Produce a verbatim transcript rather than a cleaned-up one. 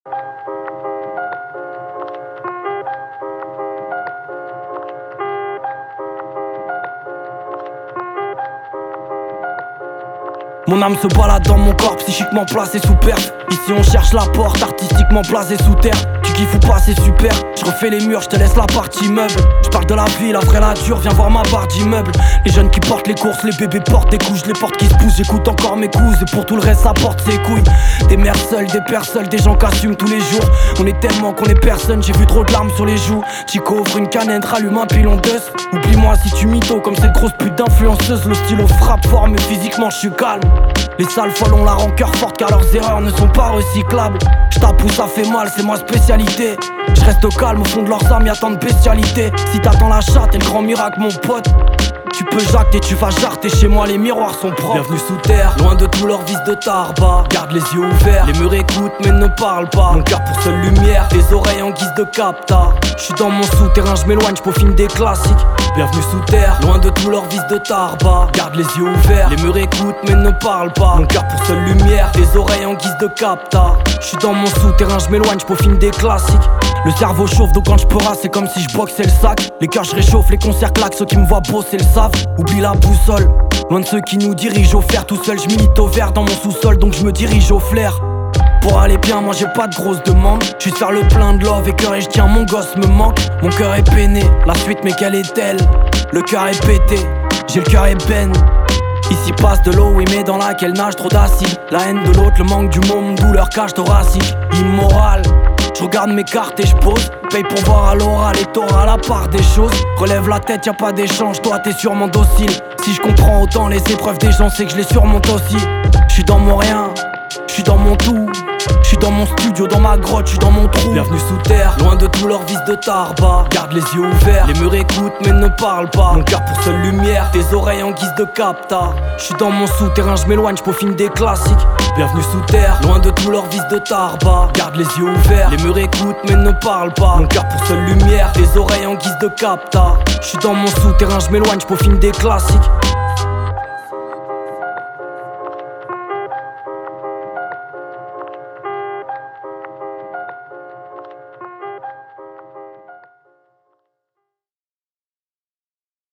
Mon âme se balade dans mon corps, psychiquement placé sous perf. Ici on cherche la porte, artistiquement placé sous terre. Tu kiffes ou pas, c'est super. Je refais les murs, je te laisse la partie meuble. Je parle de la vie, la vraie nature, viens voir ma barre d'immeuble. Les jeunes qui portent les courses, les bébés portent des couches. Les portes qui se poussent, j'écoute encore mes couses. Et pour tout le reste, ça porte ses couilles. Des mères seules, des pères seuls, des gens qui assument tous les jours. On est tellement qu'on est personne, j'ai vu trop de larmes sur les joues. Chico ouvre une canette, rallume un pilon d'œuf. Oublie-moi si tu mytho, comme cette grosse pute d'influenceuse. Le stylo frappe fort, mais physiquement je suis calme. Les sales folles ont la rancœur forte car leurs erreurs ne sont pas recyclables. J'tape où ça fait mal, c'est ma spécialité. Je reste au calme, au fond de leurs âmes y'a tant de bestialité. Si t'attends la chatte et le grand miracle mon pote, tu peux jacter, tu vas jarter, chez moi les miroirs sont propres. Bienvenue sous terre, loin de tous leurs vices de tarba. Garde les yeux ouverts, les murs écoutent mais ne parlent pas. Mon cœur pour seule lumière, les oreilles en guise de capta. J'suis dans mon souterrain, j'm'éloigne, j'peaufine des classiques. Bienvenue sous terre, loin de tous leurs vices de tarba. Garde les yeux ouverts, les murs écoutent mais ne parlent pas. Mon cœur pour seule lumière, les oreilles en guise de capta. J'suis dans mon souterrain, j'm'éloigne, j'peaufine des classiques. Le cerveau chauffe donc quand j'peura c'est comme si j'boxais le sac. Les cœurs j'réchauffe, les concerts claquent, ceux qui me voient bosser le savent. Oublie la boussole, loin de ceux qui nous dirigent au fer. Tout seul j'milite au vert dans mon sous-sol donc j'me dirige au flair. Pour aller bien, moi j'ai pas de grosses demandes. J'suis faire le plein de love et cœur et j'tiens mon gosse me manque. Mon cœur est peiné, la suite mais quelle est-elle? Le cœur est pété, j'ai le cœur ébène. Ici passe de l'eau, oui mais dans laquelle nage trop d'acide. La haine de l'autre, le manque du monde, douleur cage thoracique. Immoral, je regarde mes cartes et je pose. Paye pour voir à l'oral et t'auras la part des choses. Relève la tête, y'a pas d'échange, toi t'es sûrement docile. Si je comprends autant les épreuves des gens, c'est que je les surmonte aussi. J'suis dans mon rien, j'suis dans mon tout. J'suis dans mon studio, dans ma grotte, j'suis dans mon trou. Bienvenue sous terre, loin de tous leurs vices de tarba. Garde les yeux ouverts, les murs écoutent mais ne parlent pas. Mon cœur pour seule lumière, tes oreilles en guise de capta. J'suis dans mon souterrain, j'm'éloigne, j'peaufine des classiques. Bienvenue sous terre, loin de tous leurs vices de tarba. Garde les yeux ouverts, les murs écoutent mais ne parlent pas. Mon cœur pour seule lumière, tes oreilles en guise de capta. J'suis dans mon souterrain, j'm'éloigne, j'peaufine des classiques.